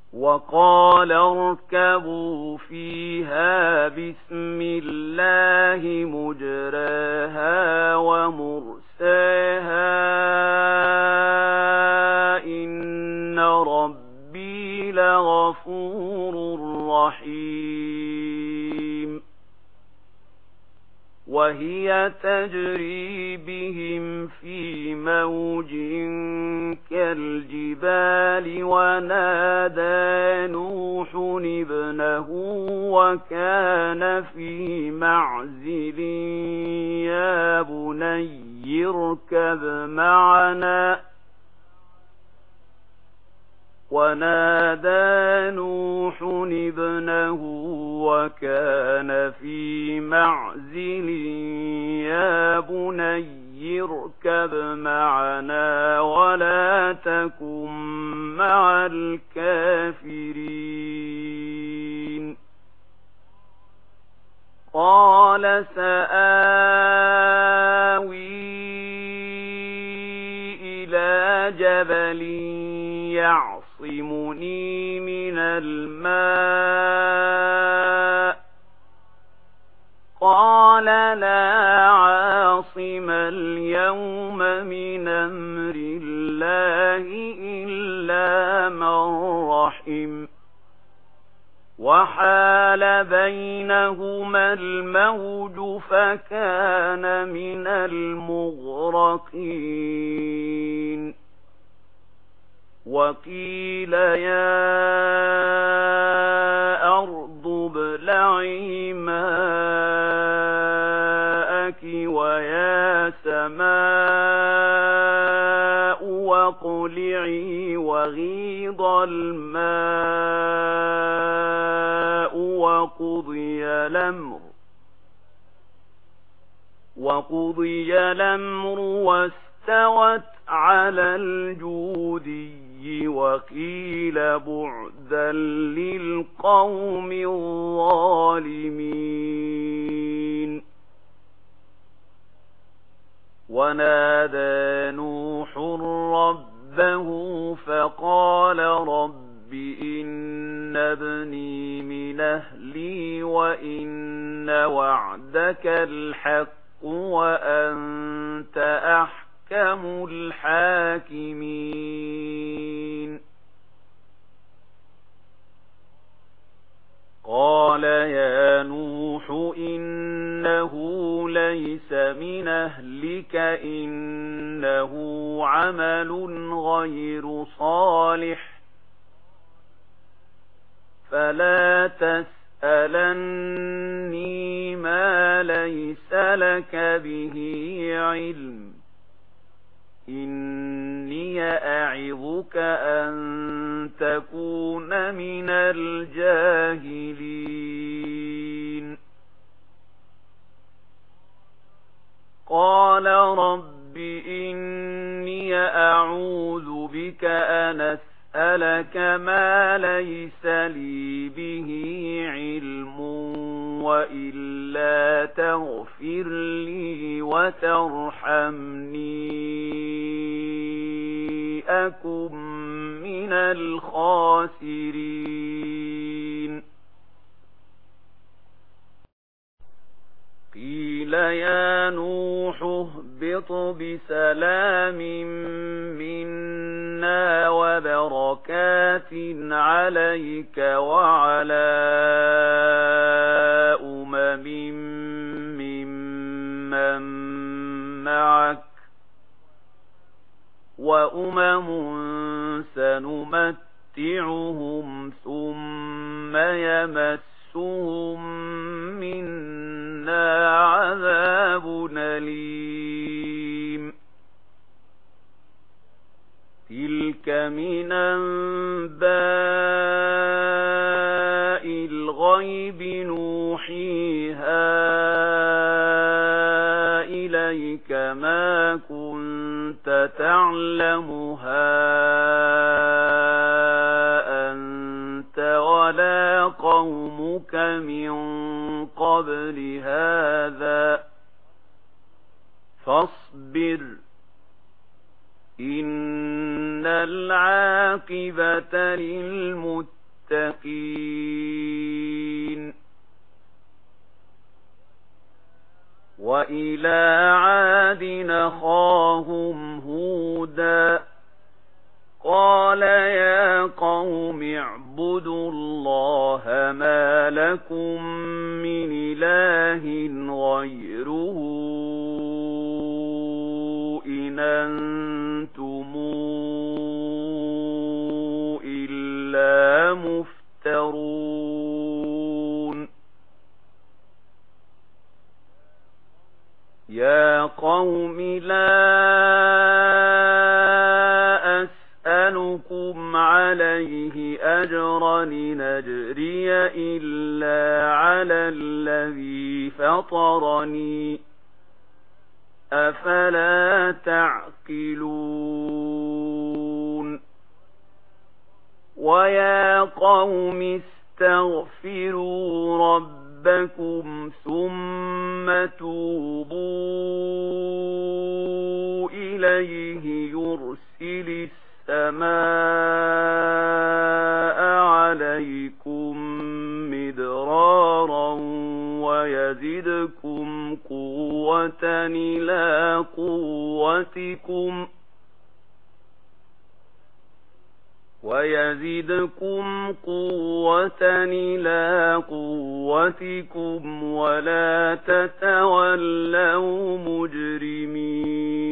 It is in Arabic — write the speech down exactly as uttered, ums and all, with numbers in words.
وقال اركبوا فيها بسم الله مجراها ومرساها إن ربي لغفور رحيم. وهي تجري بهم في موج كالجبال ونادى نوح ابنه وكان في معزل يا بني اركب معنا ونادى نوح ابنه وكان في معزل يا بني اركب معنا ولا تكن مع الكافرين. قال سآوي إلى جبل يعصمني من الماء قال لا عاصم اليوم من أمر الله إلا من رحم وحال بينهما الموج فكان من المغرقين. وقيل يا أرض ابلعي ماءك ويا سماء واقلعي وغيض الماء وقضي الأمر وقضي الأمر واستوت على الجودي وقيل بعدا للقوم الظالمين. ونادى نوح ربه فقال رب إن ابني من أهلي وإن وعدك الحق وأنت أحكم أحكم الحاكمين. قال يا نوح إنه ليس من أهلك إنه عمل غير صالح فلا تسألني ما ليس لك به علم إني أعظك أن تكون من الجاهلين. قال رب إني أعوذ بك أن أسألك ما ليس لي به علم وإلا تغفر لي وترحمني أكن من الخاسرين. قيل يا نوح اهبط بسلام منا وبركات عليك وعلى أمم ممن معك وأمم سنمتعهم ثم يمسهم منا عذاب أليم. تلك من أنباء الغيب نوحيها إليك ما كنت تعلمها أنت ولا قومك من قبل هذا فاصبر إن العاقبة للمتقين. المتقين وإلى عاد أخاهم هودا قال يا قوم اعبدوا الله ما لكم من إله غيره إن أنتم إلا مفترون يا قوم لا أسألكم عليه أجرا إن أجري إلا على الذي فطرني أفلا تعقلون ويا قوم استغفروا ربكم ثم توبوا إليه يرسل السماء عليكم مدرارا ويزدكم قوة إلى قوتكم ويزدكم قوة إلى قوتكم ولا تتولوا مجرمين